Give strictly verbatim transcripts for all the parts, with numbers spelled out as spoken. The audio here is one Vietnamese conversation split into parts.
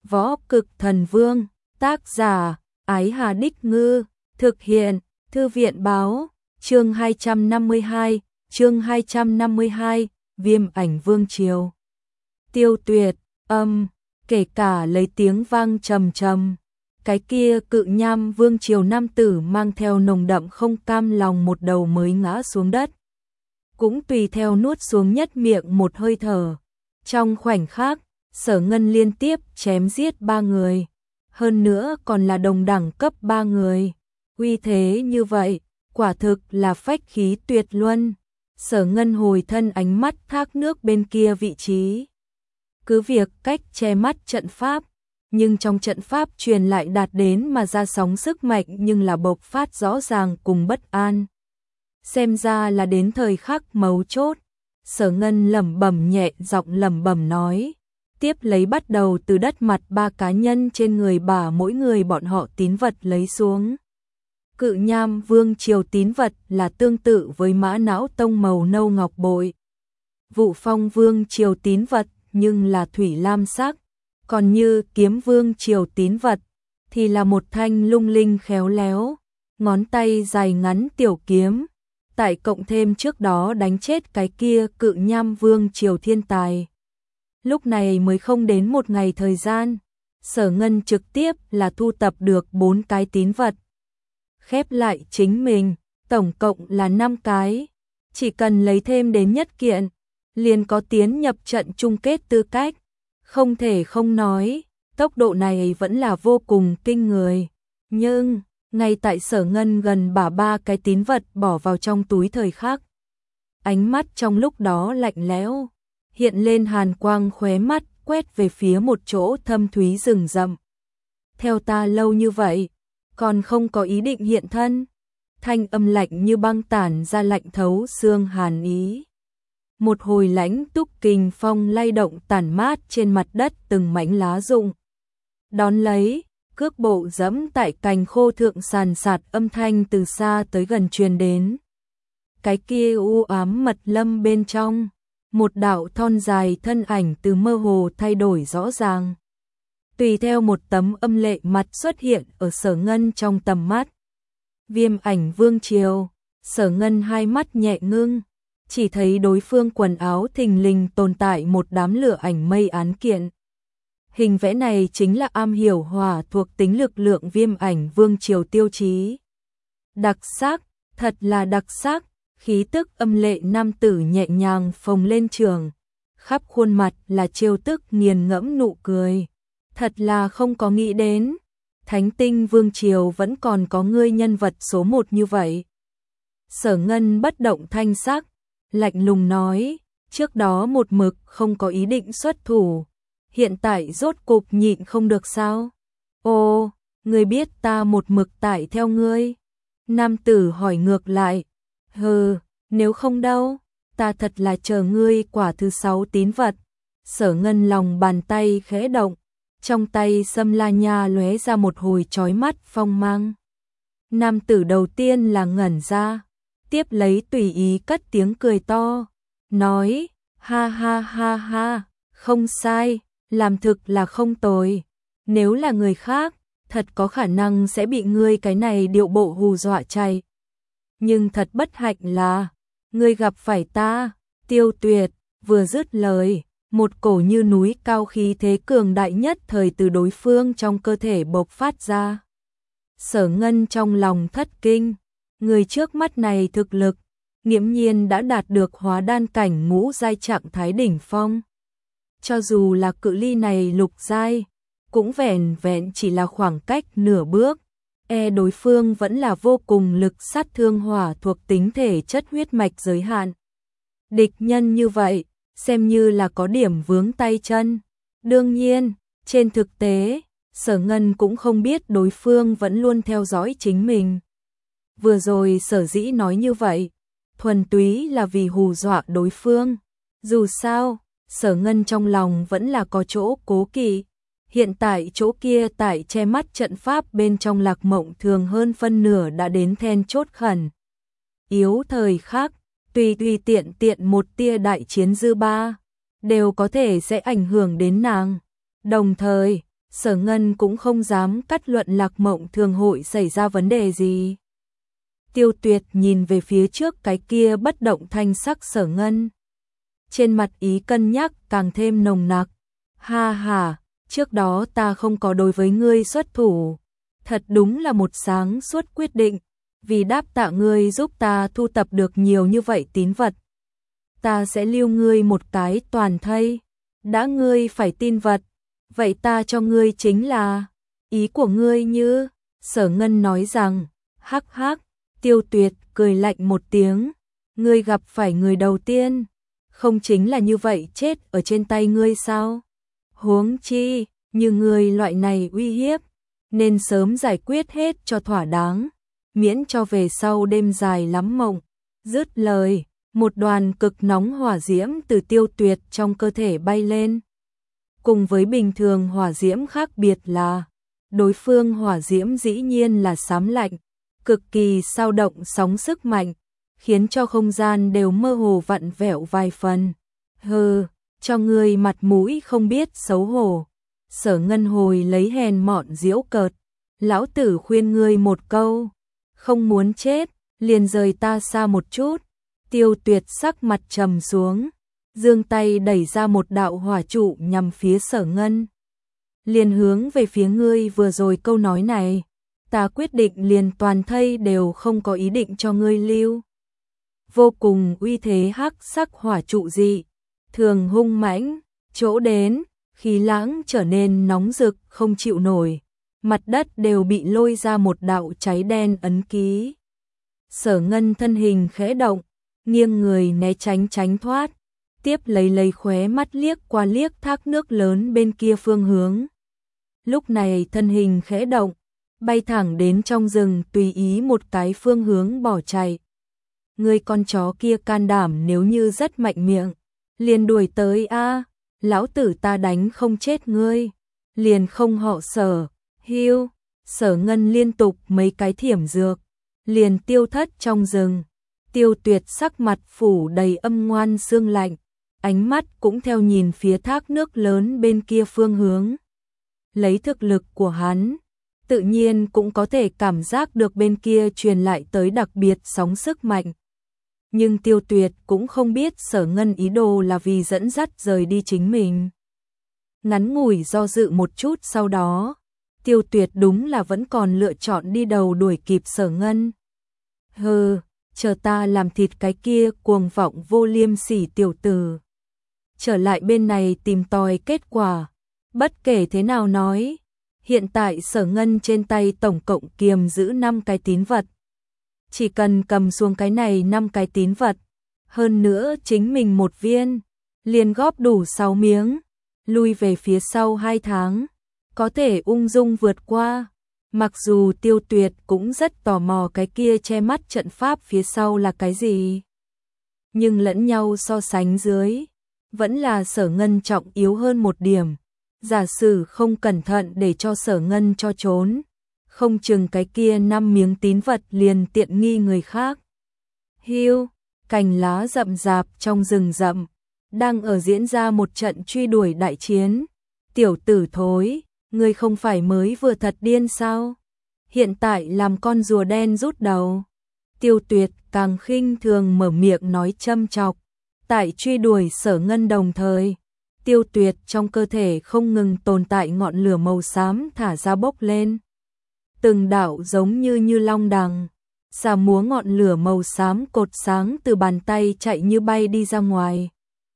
Võ Cực Thần Vương, tác giả, Ái Hà Đích Ngư, thực hiện, Thư viện Báo, chương hai trăm năm mươi hai, chương hai trăm năm mươi hai, Viêm Ảnh Vương Triều. Tiêu Tuyệt, âm, kể cả lấy tiếng vang trầm trầm. Cái kia Cự Nham Vương Triều nam tử mang theo nồng đậm không cam lòng một đầu mới ngã xuống đất. Cũng tùy theo nuốt xuống nhất miệng một hơi thở. Trong khoảnh khắc, Sở Ngân liên tiếp chém giết ba người. Hơn nữa còn là đồng đẳng cấp ba người. Uy thế như vậy, quả thực là phách khí tuyệt luân. Sở Ngân hồi thân ánh mắt thác nước bên kia vị trí. Cứ việc cách che mắt trận pháp, nhưng trong trận pháp truyền lại đạt đến mà ra sóng sức mạnh nhưng là bộc phát rõ ràng cùng bất an. Xem ra là đến thời khắc mấu chốt. Sở Ngân lẩm bẩm nhẹ giọng lẩm bẩm nói, tiếp lấy bắt đầu từ đất mặt ba cá nhân trên người bà mỗi người bọn họ tín vật lấy xuống. Cự Nham Vương Triều tín vật là tương tự với Mã Não Tông màu nâu ngọc bội. Vụ Phong Vương Triều tín vật nhưng là thủy lam sắc, còn như Kiếm Vương Triều tín vật thì là một thanh lung linh khéo léo, ngón tay dài ngắn tiểu kiếm. Tại cộng thêm trước đó đánh chết cái kia Cự Nham Vương Triều thiên tài. Lúc này mới không đến một ngày thời gian, Sở Ngân trực tiếp là thu tập được bốn cái tín vật. Khép lại chính mình, tổng cộng là năm cái, chỉ cần lấy thêm đến nhất kiện, liền có tiến nhập trận chung kết tư cách. Không thể không nói, tốc độ này vẫn là vô cùng kinh người. Nhưng, ngay tại Sở Ngân gần bả ba cái tín vật bỏ vào trong túi thời khắc, ánh mắt trong lúc đó lạnh lẽo, hiện lên hàn quang khóe mắt quét về phía một chỗ thâm thúy rừng rậm. Theo ta lâu như vậy, còn không có ý định hiện thân. Thanh âm lạnh như băng tản ra lạnh thấu xương hàn ý. Một hồi lãnh túc kình phong lay động tản mát trên mặt đất từng mảnh lá rụng. Đón lấy, cước bộ dẫm tại cành khô thượng sàn sạt âm thanh từ xa tới gần truyền đến. Cái kia u ám mật lâm bên trong, một đạo thon dài thân ảnh từ mơ hồ thay đổi rõ ràng. Tùy theo một tấm âm lệ mặt xuất hiện ở Sở Ngân trong tầm mắt. Viêm Ảnh Vương Triều, Sở Ngân hai mắt nhẹ ngưng, chỉ thấy đối phương quần áo thình lình tồn tại một đám lửa ảnh mây án kiện. Hình vẽ này chính là am hiểu hỏa thuộc tính lực lượng Viêm Ảnh Vương Triều tiêu chí. Đặc sắc, thật là đặc sắc, khí tức âm lệ nam tử nhẹ nhàng phồng lên trường, khắp khuôn mặt là trêu tức nghiền ngẫm nụ cười. Thật là không có nghĩ đến, Thánh Tinh Vương Triều vẫn còn có ngươi nhân vật số một như vậy. Sở Ngân bất động thanh sắc, lạnh lùng nói, trước đó một mực không có ý định xuất thủ, hiện tại rốt cục nhịn không được sao? Ồ, ngươi biết ta một mực tại theo ngươi. Nam tử hỏi ngược lại, hừ, nếu không đâu, ta thật là chờ ngươi quả thứ sáu tín vật. Sở Ngân lòng bàn tay khẽ động, trong tay Sâm La Nha lóe ra một hồi chói mắt phong mang. Nam tử đầu tiên là ngẩn ra, tiếp lấy tùy ý cất tiếng cười to, nói, ha ha ha ha, không sai, làm thực là không tồi. Nếu là người khác, thật có khả năng sẽ bị ngươi cái này điệu bộ hù dọa chạy. Nhưng thật bất hạnh là, ngươi gặp phải ta, Tiêu Tuyệt. Vừa dứt lời, một cổ như núi cao khí thế cường đại nhất thời từ đối phương trong cơ thể bộc phát ra. Sở Ngân trong lòng thất kinh, người trước mắt này thực lực, nghiễm nhiên đã đạt được hóa đan cảnh ngũ giai trạng thái đỉnh phong. Cho dù là cự ly này lục giai, cũng vẻn vẹn chỉ là khoảng cách nửa bước, e đối phương vẫn là vô cùng lực sát thương hỏa thuộc tính thể chất huyết mạch giới hạn. Địch nhân như vậy, xem như là có điểm vướng tay chân. Đương nhiên, trên thực tế, Sở Ngân cũng không biết đối phương vẫn luôn theo dõi chính mình. Vừa rồi sở dĩ nói như vậy, thuần túy là vì hù dọa đối phương. Dù sao, Sở Ngân trong lòng vẫn là có chỗ cố kỵ. Hiện tại chỗ kia tại che mắt trận pháp bên trong Lạc Mộng thường hơn phân nửa đã đến then chốt khẩn. Yếu thời khắc, tùy tùy tiện tiện một tia đại chiến dư ba, đều có thể sẽ ảnh hưởng đến nàng. Đồng thời, Sở Ngân cũng không dám cắt luận Lạc Mộng Thường hội xảy ra vấn đề gì. Tiêu Tuyệt nhìn về phía trước cái kia bất động thanh sắc Sở Ngân. Trên mặt ý cân nhắc càng thêm nồng nặc. Ha ha, trước đó ta không có đối với ngươi xuất thủ. Thật đúng là một sáng suốt quyết định, vì đáp tạ ngươi giúp ta thu tập được nhiều như vậy tín vật. Ta sẽ lưu ngươi một cái toàn thây. Đã ngươi phải tin vật, vậy ta cho ngươi chính là ý của ngươi như. Sở Ngân nói rằng, hắc hắc. Tiêu Tuyệt cười lạnh một tiếng, ngươi gặp phải người đầu tiên, không chính là như vậy chết ở trên tay ngươi sao? Huống chi, như ngươi loại này uy hiếp, nên sớm giải quyết hết cho thỏa đáng, miễn cho về sau đêm dài lắm mộng. Dứt lời, một đoàn cực nóng hỏa diễm từ Tiêu Tuyệt trong cơ thể bay lên. Cùng với bình thường hỏa diễm khác biệt là, đối phương hỏa diễm dĩ nhiên là xám lạnh, cực kỳ sao động sóng sức mạnh, khiến cho không gian đều mơ hồ vặn vẹo vài phần. Hừ, cho ngươi mặt mũi không biết xấu hổ. Sở Ngân hồi lấy hèn mọn giễu cợt, lão tử khuyên ngươi một câu, không muốn chết, liền rời ta xa một chút. Tiêu Tuyệt sắc mặt trầm xuống, giương tay đẩy ra một đạo hỏa trụ nhằm phía Sở Ngân. Liền hướng về phía ngươi vừa rồi câu nói này, ta quyết định liền toàn thây đều không có ý định cho ngươi lưu. Vô cùng uy thế hắc sắc hỏa trụ dị, thường hung mãnh, chỗ đến, khí lãng trở nên nóng rực không chịu nổi, mặt đất đều bị lôi ra một đạo cháy đen ấn ký. Sở Ngân thân hình khẽ động, nghiêng người né tránh tránh thoát, tiếp lấy lấy khóe mắt liếc qua liếc thác nước lớn bên kia phương hướng. Lúc này thân hình khẽ động, bay thẳng đến trong rừng tùy ý một cái phương hướng bỏ chạy. Người con chó kia can đảm nếu như rất mạnh miệng, liền đuổi tới a, lão tử ta đánh không chết ngươi, liền không họ Sở. Hiu, Sở Ngân liên tục mấy cái thiểm dược, liền tiêu thất trong rừng. Tiêu Tuyệt sắc mặt phủ đầy âm ngoan sương lạnh, ánh mắt cũng theo nhìn phía thác nước lớn bên kia phương hướng. Lấy thực lực của hắn, tự nhiên cũng có thể cảm giác được bên kia truyền lại tới đặc biệt sóng sức mạnh. Nhưng Tiêu Tuyệt cũng không biết Sở Ngân ý đồ là vì dẫn dắt rời đi chính mình. Ngắn ngủi do dự một chút sau đó, Tiêu Tuyệt đúng là vẫn còn lựa chọn đi đầu đuổi kịp Sở Ngân. Hừ, chờ ta làm thịt cái kia cuồng vọng vô liêm sỉ tiểu tử. Trở lại bên này tìm tòi kết quả. Bất kể thế nào nói, hiện tại Sở Ngân trên tay tổng cộng kiềm giữ năm cái tín vật. Chỉ cần cầm xuống cái này năm cái tín vật, hơn nữa chính mình một viên, liền góp đủ sáu miếng, lui về phía sau hai tháng, có thể ung dung vượt qua. Mặc dù Tiêu Tuyệt cũng rất tò mò cái kia che mắt trận pháp phía sau là cái gì, nhưng lẫn nhau so sánh dưới, vẫn là Sở Ngân trọng yếu hơn một điểm. Giả sử không cẩn thận để cho Sở Ngân cho trốn, không chừng cái kia năm miếng tín vật liền tiện nghi người khác. Hiu, cành lá rậm rạp trong rừng rậm, đang ở diễn ra một trận truy đuổi đại chiến. Tiểu tử thối, ngươi không phải mới vừa thật điên sao? Hiện tại làm con rùa đen rút đầu. Tiêu Tuyệt càng khinh thường mở miệng nói châm chọc. Tại truy đuổi Sở Ngân đồng thời, Tiêu Tuyệt trong cơ thể không ngừng tồn tại ngọn lửa màu xám thả ra bốc lên. Từng đạo giống như như long đằng, xà múa ngọn lửa màu xám cột sáng từ bàn tay chạy như bay đi ra ngoài.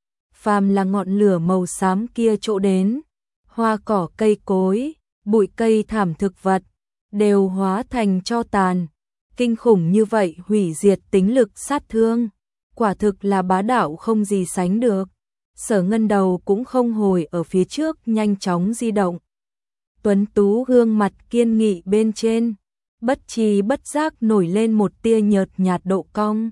Phàm là ngọn lửa màu xám kia chỗ đến, hoa cỏ cây cối, bụi cây thảm thực vật, đều hóa thành tro tàn. Kinh khủng như vậy hủy diệt tính lực sát thương, quả thực là bá đạo không gì sánh được. Sở Ngân đầu cũng không hồi ở phía trước nhanh chóng di động. Tuấn tú gương mặt kiên nghị bên trên, bất tri bất giác nổi lên một tia nhợt nhạt độ cong.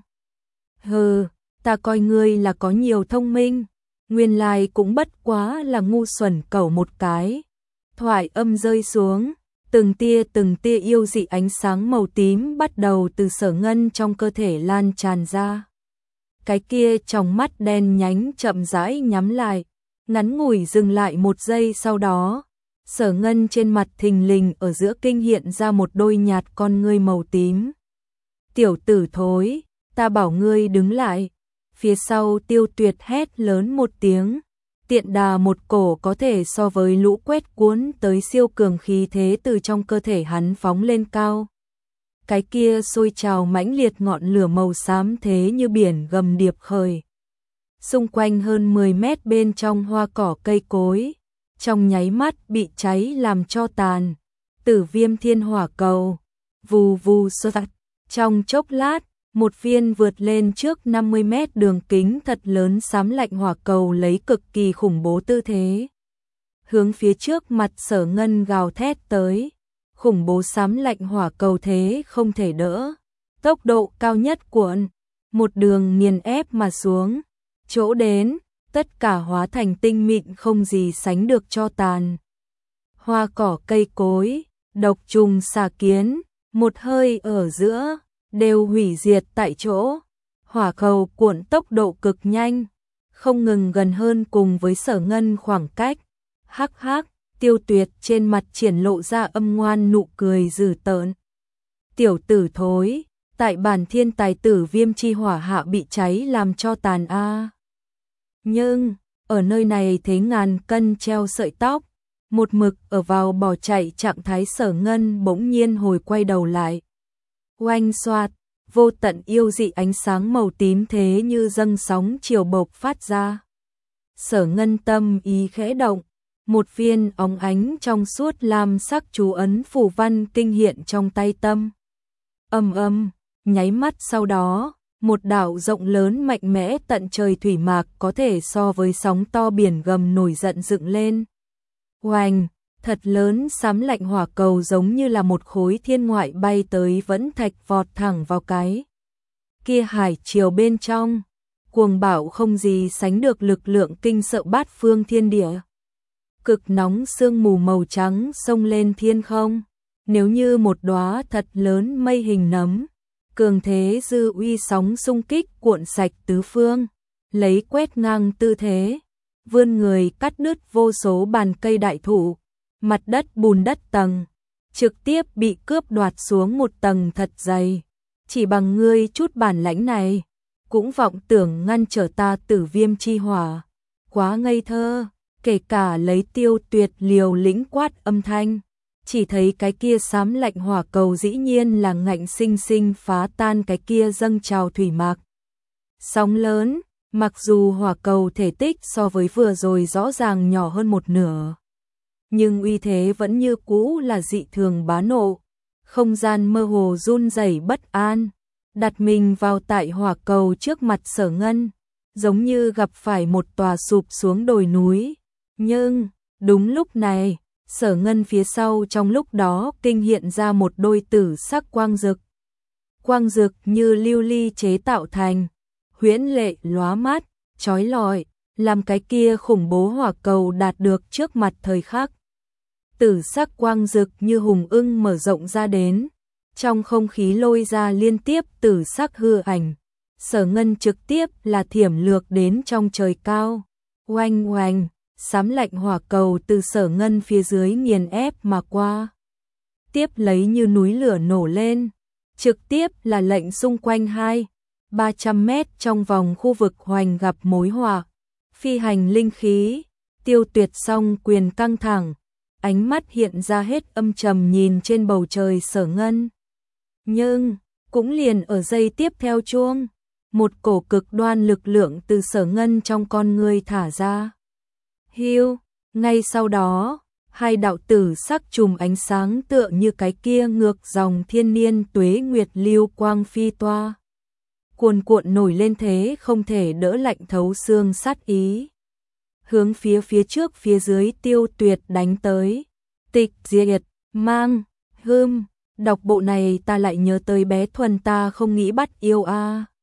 Hừ, ta coi ngươi là có nhiều thông minh, nguyên lai cũng bất quá là ngu xuẩn cẩu một cái. Thoại âm rơi xuống, từng tia từng tia yêu dị ánh sáng màu tím bắt đầu từ Sở Ngân trong cơ thể lan tràn ra. Cái kia trong mắt đen nhánh chậm rãi nhắm lại, ngắn ngủi dừng lại một giây sau đó, Sở Ngân trên mặt thình lình ở giữa kinh hiện ra một đôi nhạt con ngươi màu tím. Tiểu tử thối, ta bảo ngươi đứng lại. Phía sau Tiêu Tuyệt hét lớn một tiếng. Tiện đà một cổ có thể so với lũ quét cuốn tới siêu cường khí thế từ trong cơ thể hắn phóng lên cao. Cái kia sôi trào mãnh liệt ngọn lửa màu xám thế như biển gầm điệp khởi. Xung quanh hơn mười mét bên trong hoa cỏ cây cối, trong nháy mắt bị cháy làm cho tàn. Tử Viêm Thiên Hỏa Cầu, vù vù sơ tạch. Trong chốc lát, một viên vượt lên trước năm mươi mét đường kính thật lớn xám lạnh hỏa cầu lấy cực kỳ khủng bố tư thế. Hướng phía trước mặt Sở Ngân gào thét tới, khủng bố xám lạnh hỏa cầu thế không thể đỡ. Tốc độ cao nhất cuộn, một đường nghiền ép mà xuống, chỗ đến, tất cả hóa thành tinh mịn không gì sánh được cho tàn. Hoa cỏ cây cối, độc trùng xà kiến, một hơi ở giữa, đều hủy diệt tại chỗ. Hỏa cầu cuộn tốc độ cực nhanh, không ngừng gần hơn cùng với Sở Ngân khoảng cách. Hắc hắc, Tiêu Tuyệt trên mặt triển lộ ra âm ngoan nụ cười dữ tợn. Tiểu tử thối, tại bản thiên tài tử Viêm chi hỏa hạ bị cháy làm cho tàn a. Nhưng, ở nơi này thế ngàn cân treo sợi tóc, một mực ở vào bỏ chạy trạng thái Sở Ngân bỗng nhiên hồi quay đầu lại. Oanh xoạt, vô tận yêu dị ánh sáng màu tím thế như dâng sóng chiều bộc phát ra. Sở Ngân tâm ý khẽ động, một viên óng ánh trong suốt lam sắc chú ấn phù văn kinh hiện trong tay tâm. Âm âm, nháy mắt sau đó, một đảo rộng lớn mạnh mẽ tận trời thủy mạc có thể so với sóng to biển gầm nổi giận dựng lên. Oanh, thật lớn xám lạnh hỏa cầu giống như là một khối thiên ngoại bay tới vẫn thạch vọt thẳng vào cái kia hải triều bên trong, cuồng bạo không gì sánh được lực lượng kinh sợ bát phương thiên địa. Cực nóng sương mù màu trắng xông lên thiên không, nếu như một đóa thật lớn mây hình nấm, cường thế dư uy sóng xung kích cuộn sạch tứ phương, lấy quét ngang tư thế, vươn người cắt đứt vô số bàn cây đại thụ, mặt đất bùn đất tầng, trực tiếp bị cướp đoạt xuống một tầng thật dày. Chỉ bằng ngươi chút bản lãnh này, cũng vọng tưởng ngăn trở ta Tử Viêm chi hỏa, quá ngây thơ. Kể cả lấy Tiêu Tuyệt liều lĩnh quát âm thanh, chỉ thấy cái kia xám lạnh hỏa cầu dĩ nhiên là ngạnh sinh sinh phá tan cái kia dâng trào thủy mạc. Sóng lớn, mặc dù hỏa cầu thể tích so với vừa rồi rõ ràng nhỏ hơn một nửa, nhưng uy thế vẫn như cũ là dị thường bá nộ. Không gian mơ hồ run rẩy bất an, đặt mình vào tại hỏa cầu trước mặt Sở Ngân, giống như gặp phải một tòa sụp xuống đồi núi. Nhưng, đúng lúc này, Sở Ngân phía sau trong lúc đó kinh hiện ra một đôi tử sắc quang dực. Quang dực như lưu ly chế tạo thành, huyễn lệ lóa mắt, chói lọi, làm cái kia khủng bố hỏa cầu đạt được trước mặt thời khắc. Tử sắc quang dực như hùng ưng mở rộng ra đến, trong không khí lôi ra liên tiếp tử sắc hư ảnh. Sở Ngân trực tiếp là thiểm lược đến trong trời cao. Oanh oanh, xám lạnh hỏa cầu từ Sở Ngân phía dưới nghiền ép mà qua. Tiếp lấy như núi lửa nổ lên, trực tiếp là lệnh xung quanh hai, ba trăm mét trong vòng khu vực hoành gặp mối hỏa. Phi hành linh khí, Tiêu Tuyệt song quyền căng thẳng, ánh mắt hiện ra hết âm trầm nhìn trên bầu trời Sở Ngân. Nhưng, cũng liền ở giây tiếp theo chuông, một cổ cực đoan lực lượng từ Sở Ngân trong con ngươi thả ra. Hiu, ngay sau đó, hai đạo tử sắc chùm ánh sáng tựa như cái kia ngược dòng thiên niên tuế nguyệt lưu quang phi toa. Cuồn cuộn nổi lên thế không thể đỡ lạnh thấu xương sát ý. Hướng phía phía trước phía dưới Tiêu Tuyệt đánh tới. Tịch diệt, mang, hươm, đọc bộ này ta lại nhớ tới bé Thuần ta không nghĩ bắt yêu a.